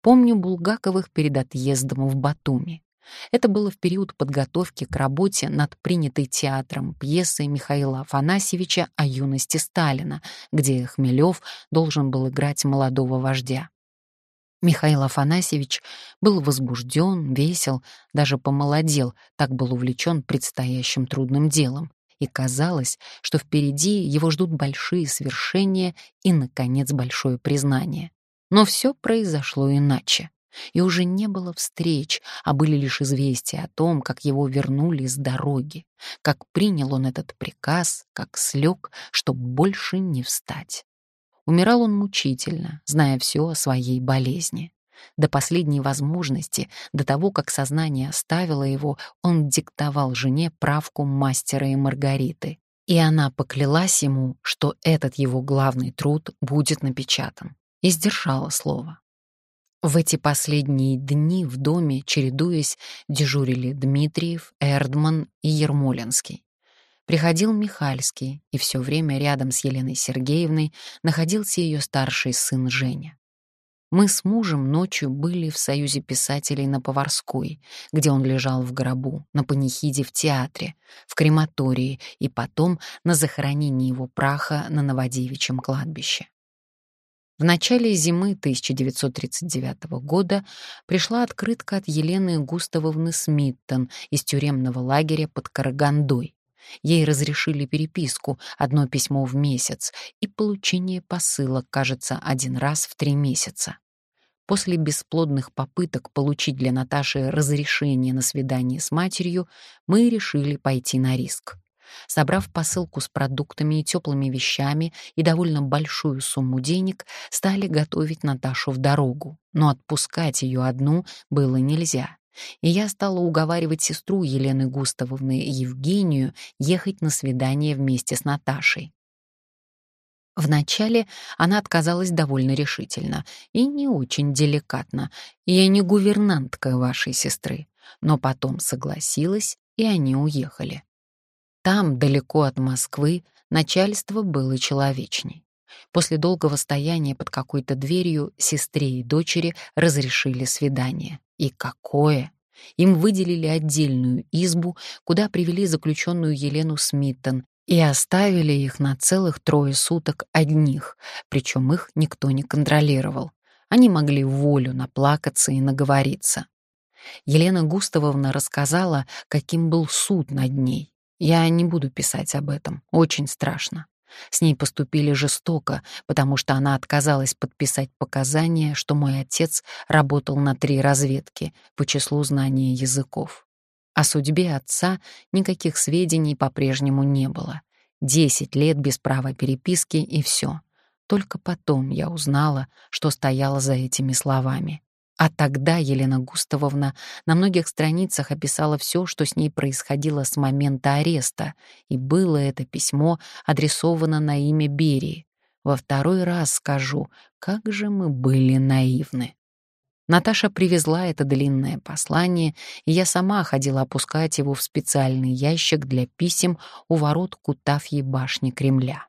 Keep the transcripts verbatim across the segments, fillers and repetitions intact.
Помню Булгаковых перед отъездом в Батуми. Это было в период подготовки к работе над принятой театром пьесой Михаила Афанасьевича о юности Сталина, где Хмелев должен был играть молодого вождя. Михаил Афанасьевич был возбужден, весел, даже помолодел, так был увлечен предстоящим трудным делом, и казалось, что впереди его ждут большие свершения и, наконец, большое признание. Но все произошло иначе. И уже не было встреч, а были лишь известия о том, как его вернули с дороги, как принял он этот приказ, как слег, чтоб больше не встать. Умирал он мучительно, зная все о своей болезни. До последней возможности, до того, как сознание оставило его, он диктовал жене правку «Мастера и Маргариты», и она поклялась ему, что этот его главный труд будет напечатан, и сдержала слово. В эти последние дни в доме, чередуясь, дежурили Дмитриев, Эрдман и Ермолинский. Приходил Михальский, и все время рядом с Еленой Сергеевной находился ее старший сын Женя. Мы с мужем ночью были в Союзе писателей на Поварской, где он лежал в гробу, на панихиде в театре, в крематории и потом на захоронении его праха на Новодевичьем кладбище. В начале зимы тысяча девятьсот тридцать девятого года пришла открытка от Елены Густавовны Смиттон из тюремного лагеря под Карагандой. Ей разрешили переписку, одно письмо в месяц, и получение посылок, кажется, один раз в три месяца. После бесплодных попыток получить для Наташи разрешение на свидание с матерью, мы решили пойти на риск. Собрав посылку с продуктами и теплыми вещами и довольно большую сумму денег, стали готовить Наташу в дорогу, но отпускать ее одну было нельзя. И я стала уговаривать сестру Елены Густавовны, Евгению, ехать на свидание вместе с Наташей. Вначале она отказалась довольно решительно и не очень деликатно. «Я не гувернантка вашей сестры», но потом согласилась, и они уехали. Там, далеко от Москвы, начальство было человечней. После долгого стояния под какой-то дверью сестре и дочери разрешили свидание. И какое! Им выделили отдельную избу, куда привели заключенную Елену Смиттон и оставили их на целых трое суток одних, причем их никто не контролировал. Они могли в волю наплакаться и наговориться. Елена Густавовна рассказала, каким был суд над ней. Я не буду писать об этом, очень страшно. С ней поступили жестоко, потому что она отказалась подписать показания, что мой отец работал на три разведки по числу знания языков. О судьбе отца никаких сведений по-прежнему не было. Десять лет без права переписки и все. Только потом я узнала, что стояло за этими словами. А тогда Елена Густавовна на многих страницах описала все, что с ней происходило с момента ареста, и было это письмо адресовано на имя Берии. Во второй раз скажу, как же мы были наивны. Наташа привезла это длинное послание, и я сама ходила опускать его в специальный ящик для писем у ворот Кутафьей башни Кремля.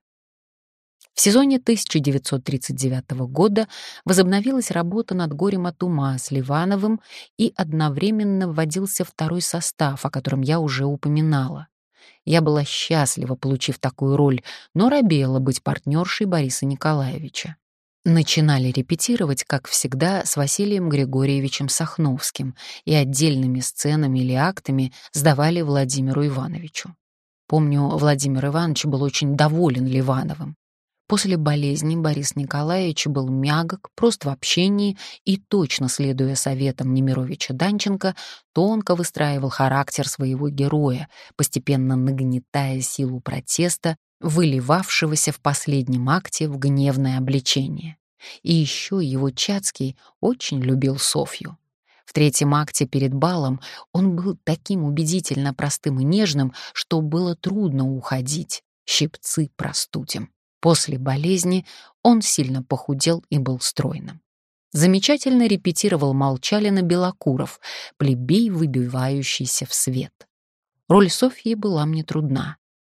В сезоне тысяча девятьсот тридцать девятого года возобновилась работа над «Горем от ума» с Ливановым, и одновременно вводился второй состав, о котором я уже упоминала. Я была счастлива, получив такую роль, но робела быть партнершей Бориса Николаевича. Начинали репетировать, как всегда, с Василием Григорьевичем Сахновским и отдельными сценами или актами сдавали Владимиру Ивановичу. Помню, Владимир Иванович был очень доволен Ливановым. После болезни Борис Николаевич был мягок, прост в общении и, точно следуя советам Немировича Данченко, тонко выстраивал характер своего героя, постепенно нагнетая силу протеста, выливавшегося в последнем акте в гневное обличение. И еще его Чацкий очень любил Софью. В третьем акте перед балом он был таким убедительно простым и нежным, что было трудно уходить. Щипцы простудим. После болезни он сильно похудел и был стройным. Замечательно репетировал Молчалина Белокуров, плебей, выбивающийся в свет. Роль Софьи была мне трудна.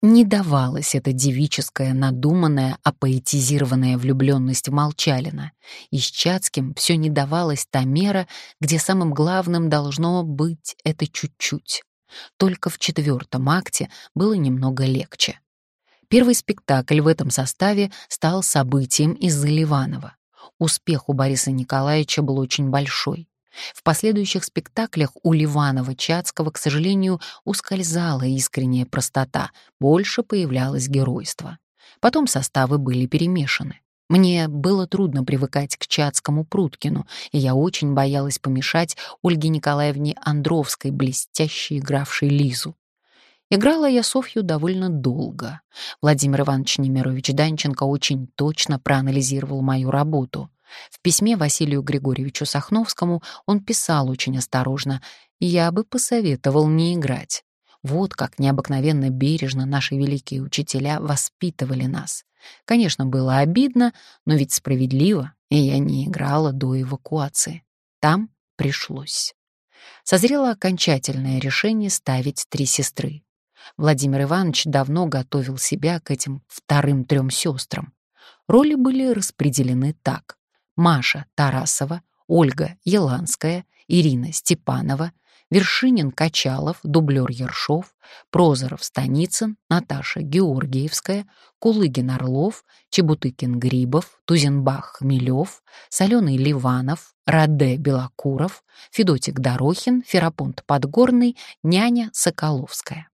Не давалась эта девическая, надуманная, апоэтизированная влюбленность в Молчалина, и с Чацким все не давалась та мера, где самым главным должно быть это чуть-чуть. Только в четвертом акте было немного легче. Первый спектакль в этом составе стал событием из-за Ливанова. Успех у Бориса Николаевича был очень большой. В последующих спектаклях у Ливанова-Чацкого, к сожалению, ускользала искренняя простота, больше появлялось геройство. Потом составы были перемешаны. Мне было трудно привыкать к Чацкому-Пруткину, и я очень боялась помешать Ольге Николаевне Андровской, блестяще игравшей Лизу. Играла я Софью довольно долго. Владимир Иванович Немирович Данченко очень точно проанализировал мою работу. В письме Василию Григорьевичу Сахновскому он писал очень осторожно: «Я бы посоветовал не играть». Вот как необыкновенно бережно наши великие учителя воспитывали нас. Конечно, было обидно, но ведь справедливо, и я не играла до эвакуации. Там пришлось. Созрело окончательное решение ставить «Три сестры». Владимир Иванович давно готовил себя к этим вторым трем сестрам. Роли были распределены так: Маша Тарасова, Ольга Еланская, Ирина Степанова, Вершинин Качалов, дублер Ершов, Прозоров Станицын, Наташа Георгиевская, Кулыгин Орлов, Чебутыкин Грибов, Тузенбах Хмелев, Соленый Ливанов, Раде Белокуров, Федотик Дорохин, Ферапонт Подгорный, няня Соколовская.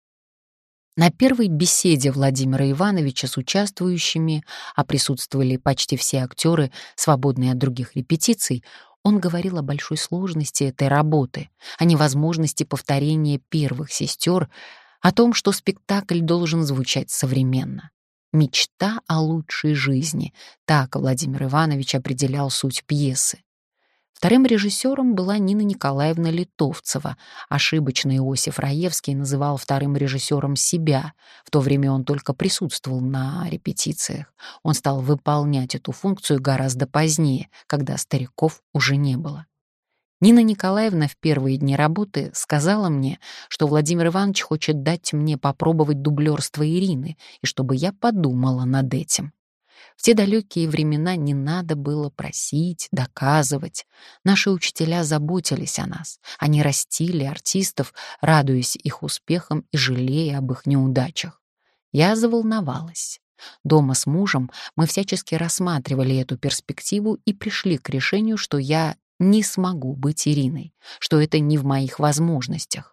На первой беседе Владимира Ивановича с участвующими, а присутствовали почти все актеры, свободные от других репетиций, он говорил о большой сложности этой работы, о невозможности повторения первых сестер, о том, что спектакль должен звучать современно. Мечта о лучшей жизни — так Владимир Иванович определял суть пьесы. Вторым режиссером была Нина Николаевна Литовцева. Ошибочно Иосиф Раевский называл вторым режиссером себя. В то время он только присутствовал на репетициях. Он стал выполнять эту функцию гораздо позднее, когда стариков уже не было. Нина Николаевна в первые дни работы сказала мне, что Владимир Иванович хочет дать мне попробовать дублерство Ирины, и чтобы я подумала над этим. В те далекие времена не надо было просить, доказывать. Наши учителя заботились о нас. Они растили артистов, радуясь их успехам и жалея об их неудачах. Я заволновалась. Дома с мужем мы всячески рассматривали эту перспективу и пришли к решению, что я не смогу быть Ириной, что это не в моих возможностях.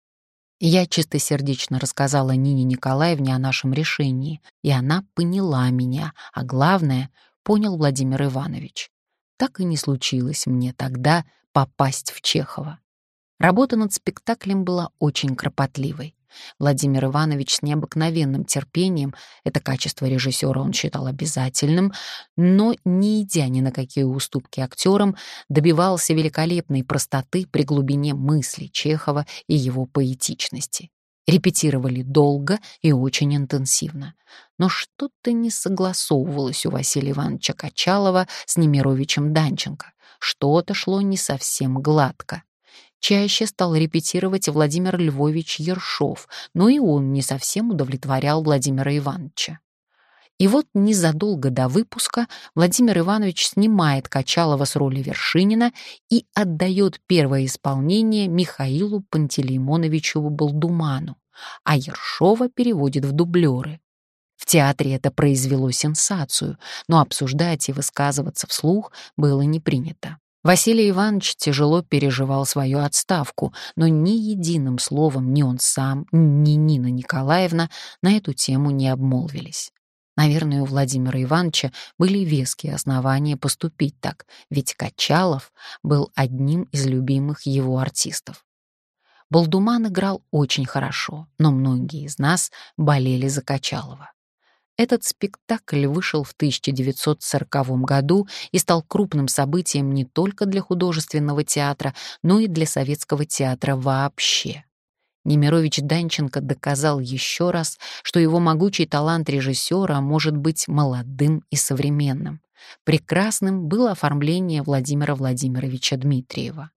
Я чистосердечно рассказала Нине Николаевне о нашем решении, и она поняла меня, а главное, понял Владимир Иванович. Так и не случилось мне тогда попасть в Чехова. Работа над спектаклем была очень кропотливой. Владимир Иванович с необыкновенным терпением, это качество режиссера он считал обязательным, но, не идя ни на какие уступки актерам, добивался великолепной простоты при глубине мысли Чехова и его поэтичности. Репетировали долго и очень интенсивно. Но что-то не согласовывалось у Василия Ивановича Качалова с Немировичем Данченко. Что-то шло не совсем гладко. Чаще стал репетировать Владимир Львович Ершов, но и он не совсем удовлетворял Владимира Ивановича. И вот незадолго до выпуска Владимир Иванович снимает Качалова с роли Вершинина и отдает первое исполнение Михаилу Пантелеймоновичу Балдуману, а Ершова переводит в дублеры. В театре это произвело сенсацию, но обсуждать и высказываться вслух было не принято. Василий Иванович тяжело переживал свою отставку, но ни единым словом ни он сам, ни Нина Николаевна на эту тему не обмолвились. Наверное, у Владимира Ивановича были веские основания поступить так, ведь Качалов был одним из любимых его артистов. Балдуман играл очень хорошо, но многие из нас болели за Качалова. Этот спектакль вышел в тысяча девятьсот сороковом году и стал крупным событием не только для художественного театра, но и для советского театра вообще. Немирович Данченко доказал еще раз, что его могучий талант режиссера может быть молодым и современным. Прекрасным было оформление Владимира Владимировича Дмитриева.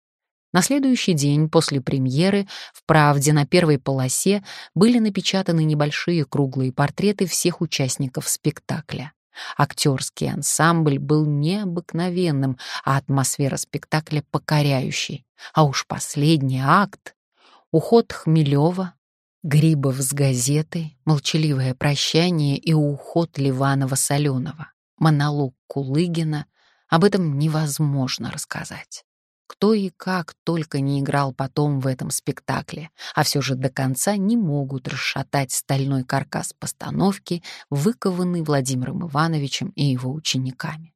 На следующий день после премьеры в «Правде» на первой полосе были напечатаны небольшие круглые портреты всех участников спектакля. Актерский ансамбль был необыкновенным, а атмосфера спектакля покоряющей. А уж последний акт — уход Хмелева, Грибов с газетой, молчаливое прощание и уход Ливанова-Соленова, монолог Кулыгина — об этом невозможно рассказать. Кто и как только не играл потом в этом спектакле, а все же до конца не могут расшатать стальной каркас постановки, выкованный Владимиром Ивановичем и его учениками.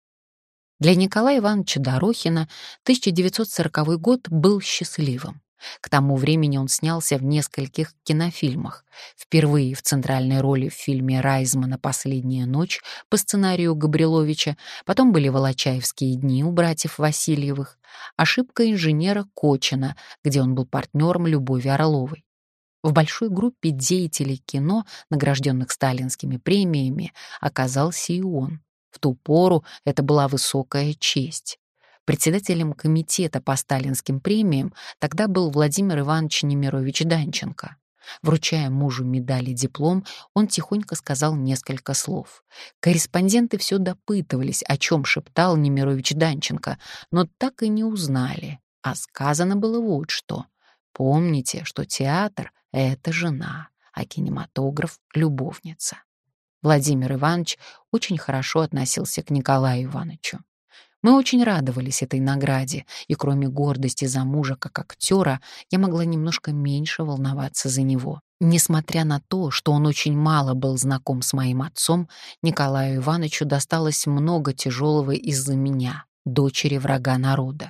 Для Николая Ивановича Дорохина тысяча девятьсот сороковой год был счастливым. К тому времени он снялся в нескольких кинофильмах. Впервые в центральной роли в фильме Райзмана «Последняя ночь» по сценарию Габриловича, потом были «Волочаевские дни» у братьев Васильевых, «Ошибка инженера Кочина», где он был партнером Любови Орловой. В большой группе деятелей кино, награжденных сталинскими премиями, оказался и он. В ту пору это была высокая честь. Председателем комитета по сталинским премиям тогда был Владимир Иванович Немирович Данченко. Вручая мужу медаль и диплом, он тихонько сказал несколько слов. Корреспонденты все допытывались, о чем шептал Немирович Данченко, но так и не узнали. А сказано было вот что. Помните, что театр — это жена, а кинематограф — любовница. Владимир Иванович очень хорошо относился к Николаю Ивановичу. Мы очень радовались этой награде, и кроме гордости за мужа как актера, я могла немножко меньше волноваться за него. Несмотря на то, что он очень мало был знаком с моим отцом, Николаю Ивановичу досталось много тяжелого из-за меня, дочери врага народа.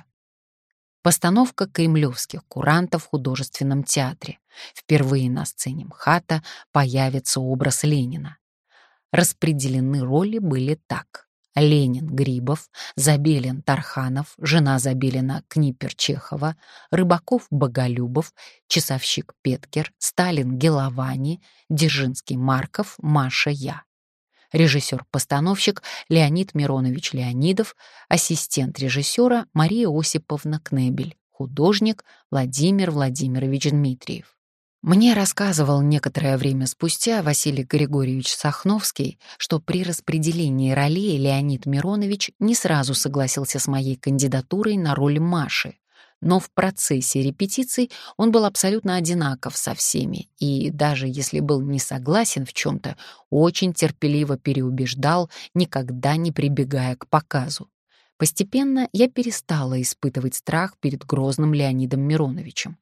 Постановка кремлевских курантов в художественном театре. Впервые на сцене МХАТа появится образ Ленина. Распределены роли были так. Ленин — Грибов, Забелин — Тарханов, жена Забелина — Книпер-Чехова, Рыбаков — Боголюбов, часовщик Петкер, Сталин — Геловани, Дзержинский — Марков, Маша — я. Режиссер-постановщик Леонид Миронович Леонидов, ассистент режиссера Мария Осиповна Кнебель, художник Владимир Владимирович Дмитриев. Мне рассказывал некоторое время спустя Василий Григорьевич Сахновский, что при распределении ролей Леонид Миронович не сразу согласился с моей кандидатурой на роль Маши, но в процессе репетиций он был абсолютно одинаков со всеми и, даже если был не согласен в чем-то, очень терпеливо переубеждал, никогда не прибегая к показу. Постепенно я перестала испытывать страх перед грозным Леонидом Мироновичем.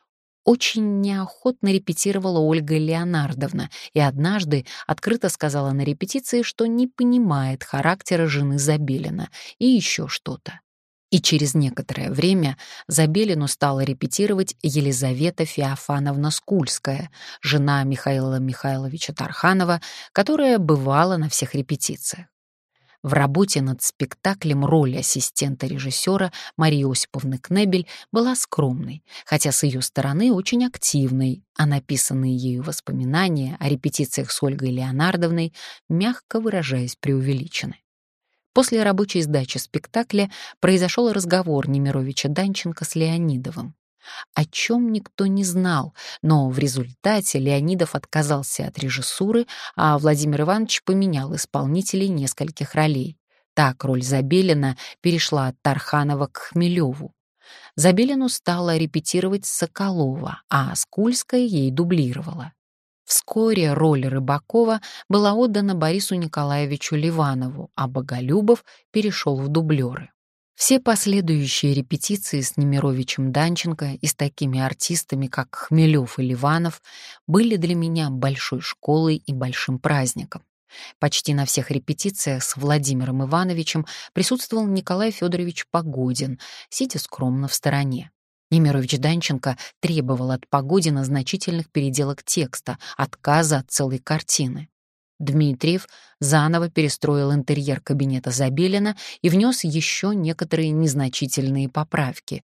Очень неохотно репетировала Ольга Леонардовна и однажды открыто сказала на репетиции, что не понимает характера жены Забелина и еще что-то. И через некоторое время Забелину стала репетировать Елизавета Феофановна Скульская, жена Михаила Михайловича Тарханова, которая бывала на всех репетициях. В работе над спектаклем роль ассистента режиссера Марии Осиповны Кнебель была скромной, хотя с ее стороны очень активной, а написанные ею воспоминания о репетициях с Ольгой Леонардовной, мягко выражаясь, преувеличены. После рабочей сдачи спектакля произошел разговор Немировича Данченко с Леонидовым. О чем никто не знал, но в результате Леонидов отказался от режиссуры, а Владимир Иванович поменял исполнителей нескольких ролей. Так роль Забелина перешла от Тарханова к Хмелеву. Забелину стала репетировать Соколова, а Скульская ей дублировала. Вскоре роль Рыбакова была отдана Борису Николаевичу Ливанову, а Боголюбов перешел в дублеры. Все последующие репетиции с Немировичем Данченко и с такими артистами, как Хмелев и Ливанов, были для меня большой школой и большим праздником. Почти на всех репетициях с Владимиром Ивановичем присутствовал Николай Федорович Погодин, сидя скромно в стороне. Немирович Данченко требовал от Погодина значительных переделок текста, отказа от целой картины. Дмитриев заново перестроил интерьер кабинета Забелина и внес еще некоторые незначительные поправки.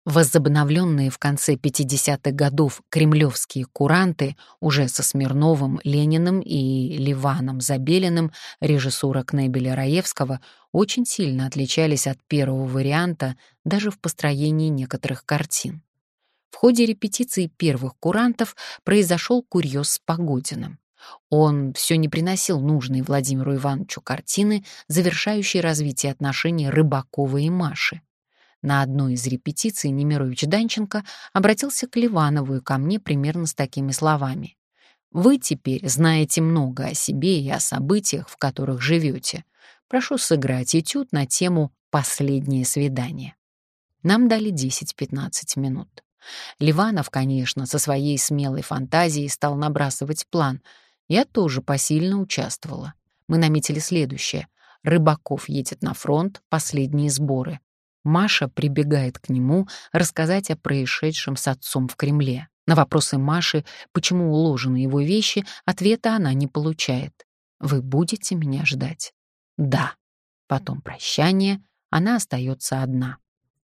Возобновленные в конце пятидесятых годов кремлевские куранты уже со Смирновым, Лениным и Ливаном Забелиным режиссура Кнебеля-Раевского очень сильно отличались от первого варианта даже в построении некоторых картин. В ходе репетиции первых курантов произошел курьез с Погодиным. Он все не приносил нужной Владимиру Ивановичу картины, завершающей развитие отношений Рыбакова и Маши. На одной из репетиций Немирович Данченко обратился к Ливанову и ко мне примерно с такими словами. «Вы теперь знаете много о себе и о событиях, в которых живете. Прошу сыграть этюд на тему «Последнее свидание». Нам дали десять-пятнадцать минут. Ливанов, конечно, со своей смелой фантазией стал набрасывать план. Я тоже посильно участвовала. Мы наметили следующее. Рыбаков едет на фронт, последние сборы. Маша прибегает к нему рассказать о происшедшем с отцом в Кремле. На вопросы Маши, почему уложены его вещи, ответа она не получает. «Вы будете меня ждать?» «Да». Потом прощание, она остается одна.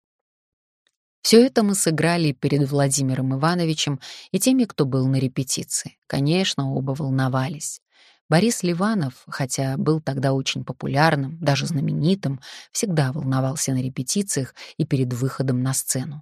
Все это мы сыграли перед Владимиром Ивановичем и теми, кто был на репетиции. Конечно, оба волновались. Борис Ливанов, хотя был тогда очень популярным, даже знаменитым, всегда волновался на репетициях и перед выходом на сцену.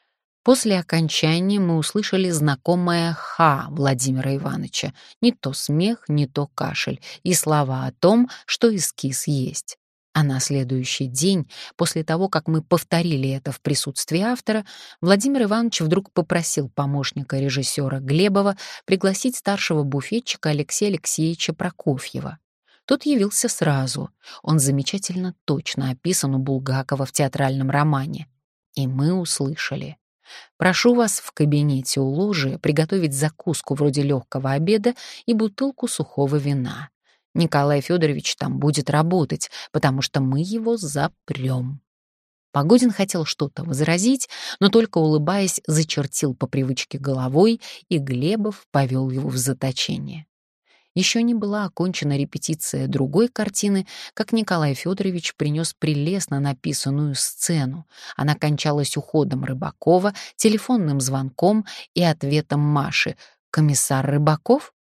После окончания мы услышали знакомое «ха» Владимира Ивановича, не то смех, не то кашель, и слова о том, что эскиз есть. А на следующий день, после того, как мы повторили это в присутствии автора, Владимир Иванович вдруг попросил помощника режиссера Глебова пригласить старшего буфетчика Алексея Алексеевича Прокофьева. Тот явился сразу. Он замечательно точно описан у Булгакова в театральном романе. И мы услышали: «Прошу вас в кабинете у ложи приготовить закуску вроде легкого обеда и бутылку сухого вина. Николай Федорович там будет работать, потому что мы его запрем». Погодин хотел что-то возразить, но только улыбаясь, зачертил по привычке головой, и Глебов повел его в заточение. Еще не была окончена репетиция другой картины, как Николай Федорович принес прелестно написанную сцену. Она кончалась уходом Рыбакова, телефонным звонком и ответом Маши: «Комиссар Рыбаков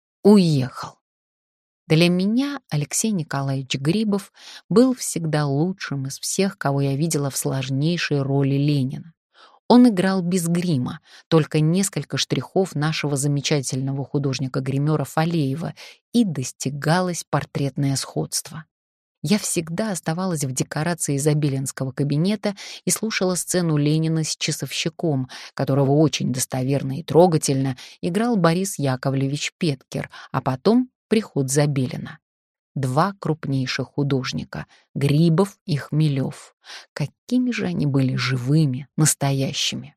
уехал». Для меня Алексей Николаевич Грибов был всегда лучшим из всех, кого я видела в сложнейшей роли Ленина. Он играл без грима, только несколько штрихов нашего замечательного художника-гримера Фалеева, и достигалось портретное сходство. Я всегда оставалась в декорации Забелинского кабинета и слушала сцену Ленина с часовщиком, которого очень достоверно и трогательно играл Борис Яковлевич Петкер, а потом приход Забелина. Два крупнейших художника — Грибов и Хмелев. Какими же они были живыми, настоящими.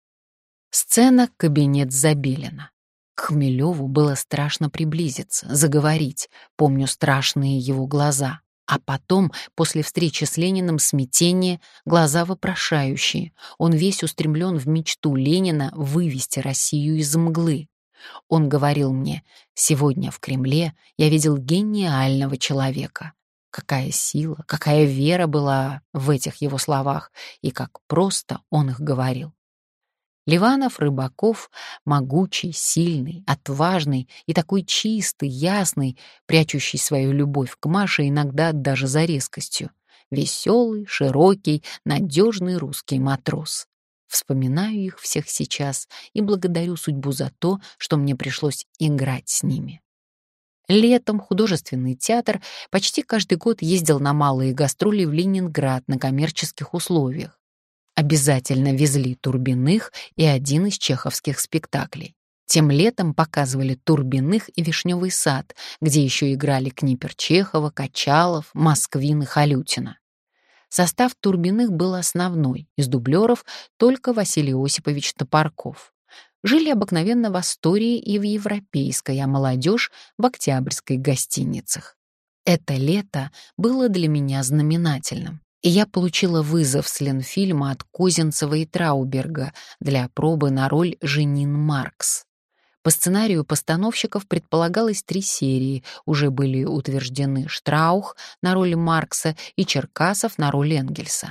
Сцена «Кабинет Забелина». К Хмелеву было страшно приблизиться, заговорить, помню страшные его глаза. А потом, после встречи с Лениным, смятение, глаза вопрошающие. Он весь устремлен в мечту Ленина вывести Россию из мглы. Он говорил мне: «Сегодня в Кремле я видел гениального человека». Какая сила, какая вера была в этих его словах, и как просто он их говорил. Ливанов, Рыбаков, могучий, сильный, отважный и такой чистый, ясный, прячущий свою любовь к Маше иногда даже за резкостью. Веселый, широкий, надежный русский матрос. Вспоминаю их всех сейчас и благодарю судьбу за то, что мне пришлось играть с ними. Летом художественный театр почти каждый год ездил на малые гастроли в Ленинград на коммерческих условиях. Обязательно везли Турбиных и один из чеховских спектаклей. Тем летом показывали Турбиных и Вишневый сад, где еще играли Книпер Чехова, Качалов, Москвин и Халютина. Состав Турбиных был основной, из дублеров только Василий Осипович Топорков. Жили обыкновенно в Астории и в Европейской, а молодежь — в Октябрьской гостиницах. Это лето было для меня знаменательным, и я получила вызов с Ленфильма от Козинцева и Трауберга для пробы на роль Женин Маркс. По сценарию постановщиков предполагалось три серии, уже были утверждены Штраух на роль Маркса и Черкасов на роль Энгельса.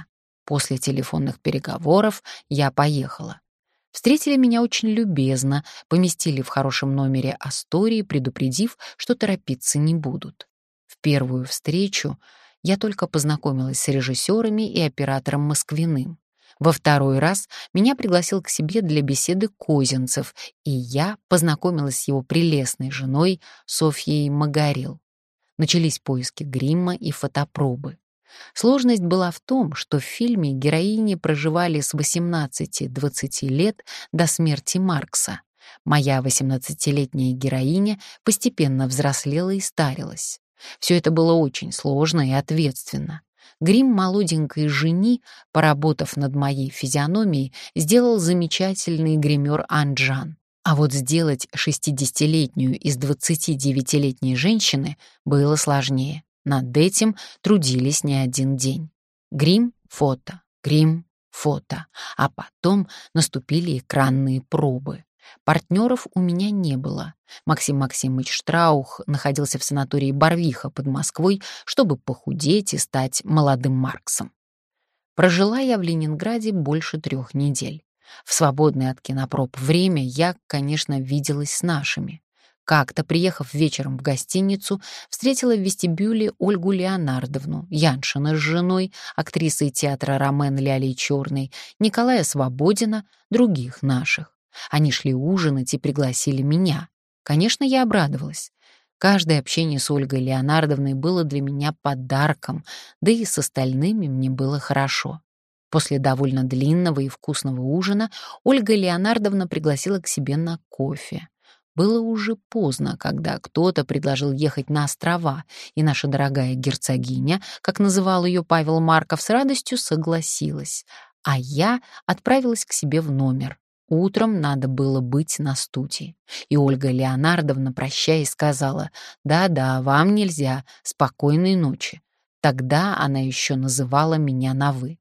После телефонных переговоров я поехала. Встретили меня очень любезно, поместили в хорошем номере Астории, предупредив, что торопиться не будут. В первую встречу я только познакомилась с режиссерами и оператором Москвиным. Во второй раз меня пригласил к себе для беседы Козинцев, и я познакомилась с его прелестной женой Софьей Магарил. Начались поиски грима и фотопробы. Сложность была в том, что в фильме героини проживали с восемнадцати-двадцати лет до смерти Маркса. Моя восемнадцатилетняя героиня постепенно взрослела и старилась. Все это было очень сложно и ответственно. Грим молоденькой жени, поработав над моей физиономией, сделал замечательный гример Анджан. А вот сделать шестидесятилетнюю из двадцатидевятилетней женщины было сложнее. Над этим трудились не один день. Грим, фото, грим, фото. А потом наступили экранные пробы. Партнеров у меня не было. Максим Максимович Штраух находился в санатории Барвиха под Москвой, чтобы похудеть и стать молодым Марксом. Прожила я в Ленинграде больше трех недель. В свободное от кинопроб время я, конечно, виделась с нашими. Как-то, приехав вечером в гостиницу, встретила в вестибюле Ольгу Леонардовну, Яншина с женой, актрисой театра Ромен Лялей Черной, Николая Свободина, других наших. Они шли ужинать и пригласили меня. Конечно, я обрадовалась. Каждое общение с Ольгой Леонардовной было для меня подарком, да и с остальными мне было хорошо. После довольно длинного и вкусного ужина Ольга Леонардовна пригласила к себе на кофе. Было уже поздно, когда кто-то предложил ехать на острова, и наша дорогая герцогиня, как называл ее Павел Марков, с радостью согласилась, а я отправилась к себе в номер. Утром надо было быть на студии. И Ольга Леонардовна, прощаясь, сказала: «Да-да, вам нельзя, спокойной ночи». Тогда она еще называла меня на «вы».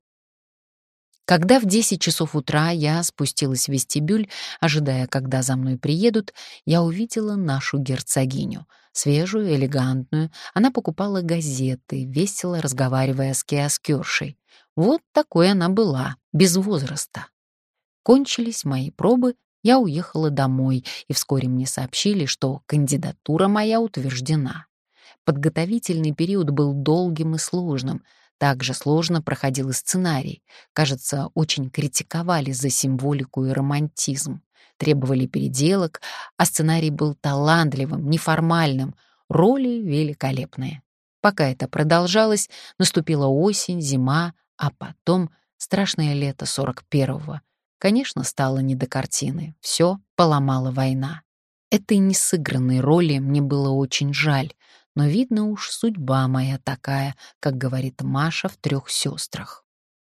Когда в десять часов утра я спустилась в вестибюль, ожидая, когда за мной приедут, я увидела нашу герцогиню. Свежую, элегантную. Она покупала газеты, весело разговаривая с киоскершей. Вот такой она была, без возраста. Кончились мои пробы, я уехала домой, и вскоре мне сообщили, что кандидатура моя утверждена. Подготовительный период был долгим и сложным. Также сложно проходил и сценарий. Кажется, очень критиковали за символику и романтизм. Требовали переделок, а сценарий был талантливым, неформальным, роли великолепные. Пока это продолжалось, наступила осень, зима, а потом страшное лето сорок первого. Конечно, стало не до картины. Все поломала война. Этой несыгранной роли мне было очень жаль, но, видно уж, судьба моя такая, как говорит Маша в «Трех сестрах».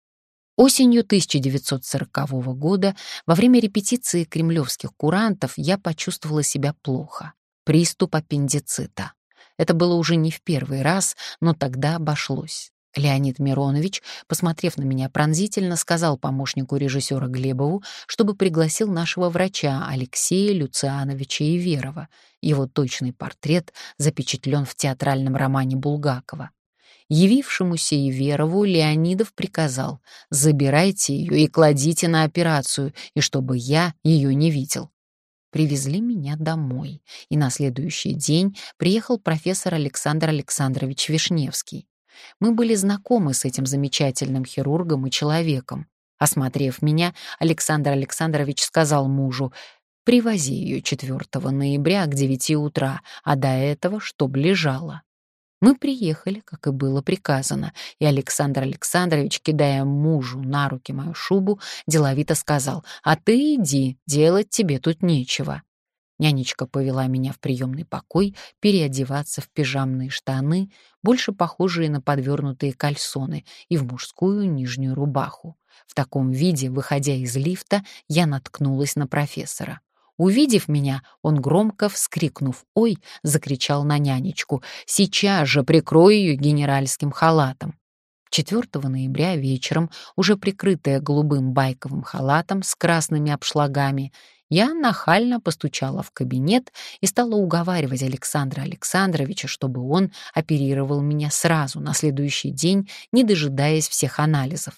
Осенью тысяча девятьсот сорокового года во время репетиции кремлевских курантов я почувствовала себя плохо. Приступ аппендицита. Это было уже не в первый раз, но тогда обошлось. Леонид Миронович, посмотрев на меня пронзительно, сказал помощнику режиссера Глебову, чтобы пригласил нашего врача Алексея Люциановича Иверова. Его точный портрет запечатлен в театральном романе Булгакова. Явившемуся Иверову Леонидов приказал: «Забирайте ее и кладите на операцию, и чтобы я ее не видел». Привезли меня домой, и на следующий день приехал профессор Александр Александрович Вишневский. Мы были знакомы с этим замечательным хирургом и человеком. Осмотрев меня, Александр Александрович сказал мужу: «Привози ее четвёртого ноября к девяти утра, а до этого чтоб лежала». Мы приехали, как и было приказано, и Александр Александрович, кидая мужу на руки мою шубу, деловито сказал: «А ты иди, делать тебе тут нечего». Нянечка повела меня в приемный покой переодеваться в пижамные штаны, больше похожие на подвернутые кальсоны, и в мужскую нижнюю рубаху. В таком виде, выходя из лифта, я наткнулась на профессора. Увидев меня, он, громко вскрикнув «Ой!», закричал на нянечку: «Сейчас же прикрой ее генеральским халатом». четвёртого ноября вечером, уже прикрытая голубым байковым халатом с красными обшлагами, я нахально постучала в кабинет и стала уговаривать Александра Александровича, чтобы он оперировал меня сразу, на следующий день, не дожидаясь всех анализов.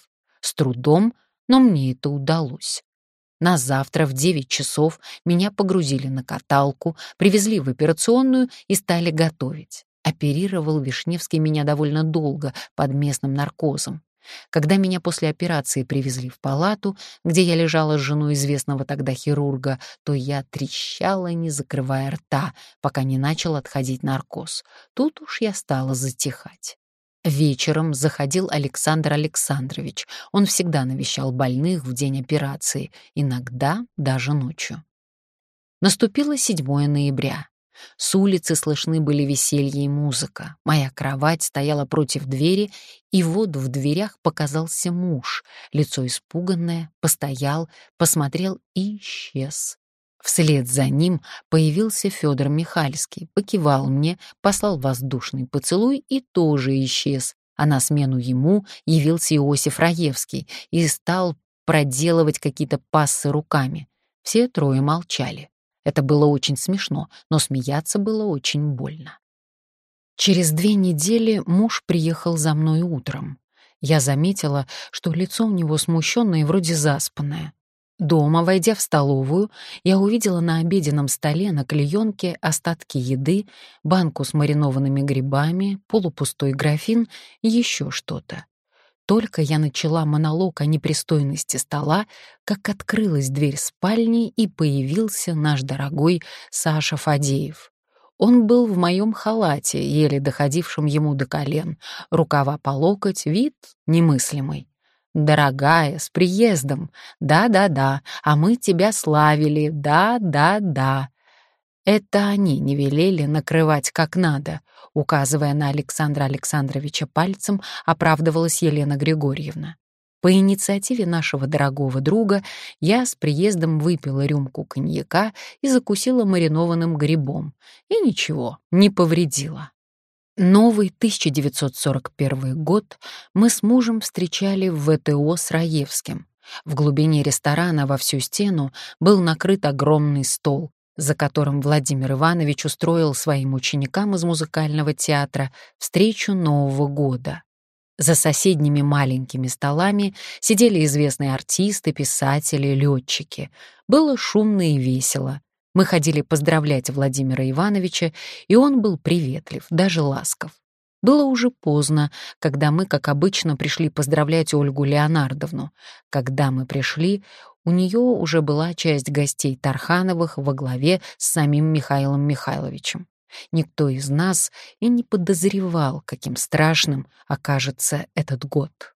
С трудом, но мне это удалось. На завтра в девять часов меня погрузили на каталку, привезли в операционную и стали готовить. Оперировал Вишневский меня довольно долго под местным наркозом. Когда меня после операции привезли в палату, где я лежала с женой известного тогда хирурга, то я трещала, не закрывая рта, пока не начал отходить наркоз. Тут уж я стала затихать. Вечером заходил Александр Александрович. Он всегда навещал больных в день операции, иногда даже ночью. Наступило седьмое ноября. С улицы слышны были веселье и музыка. Моя кровать стояла против двери, и вот в дверях показался муж. Лицо испуганное, постоял, посмотрел и исчез. Вслед за ним появился Федор Михальский, покивал мне, послал воздушный поцелуй и тоже исчез. А на смену ему явился Иосиф Раевский и стал проделывать какие-то пассы руками. Все трое молчали. Это было очень смешно, но смеяться было очень больно. Через две недели муж приехал за мной утром. Я заметила, что лицо у него смущенное и вроде заспанное. Дома, войдя в столовую, я увидела на обеденном столе на клеенке остатки еды, банку с маринованными грибами, полупустой графин и еще что-то. Только я начала монолог о непристойности стола, как открылась дверь спальни, и появился наш дорогой Саша Фадеев. Он был в моем халате, еле доходившем ему до колен, рукава по локоть, вид немыслимый. «Дорогая, с приездом! Да-да-да, а мы тебя славили, да-да-да!» Это они не велели накрывать как надо, указывая на Александра Александровича пальцем, оправдывалась Елена Григорьевна. По инициативе нашего дорогого друга я с приездом выпила рюмку коньяка и закусила маринованным грибом. И ничего, не повредила. Новый тысяча девятьсот сорок первый год мы с мужем встречали в ВТО с Раевским. В глубине ресторана во всю стену был накрыт огромный стол, за которым Владимир Иванович устроил своим ученикам из музыкального театра встречу Нового года. За соседними маленькими столами сидели известные артисты, писатели, летчики. Было шумно и весело. Мы ходили поздравлять Владимира Ивановича, и он был приветлив, даже ласков. Было уже поздно, когда мы, как обычно, пришли поздравлять Ольгу Леонардовну. Когда мы пришли, у нее уже была часть гостей Тархановых во главе с самим Михаилом Михайловичем. Никто из нас и не подозревал, каким страшным окажется этот год.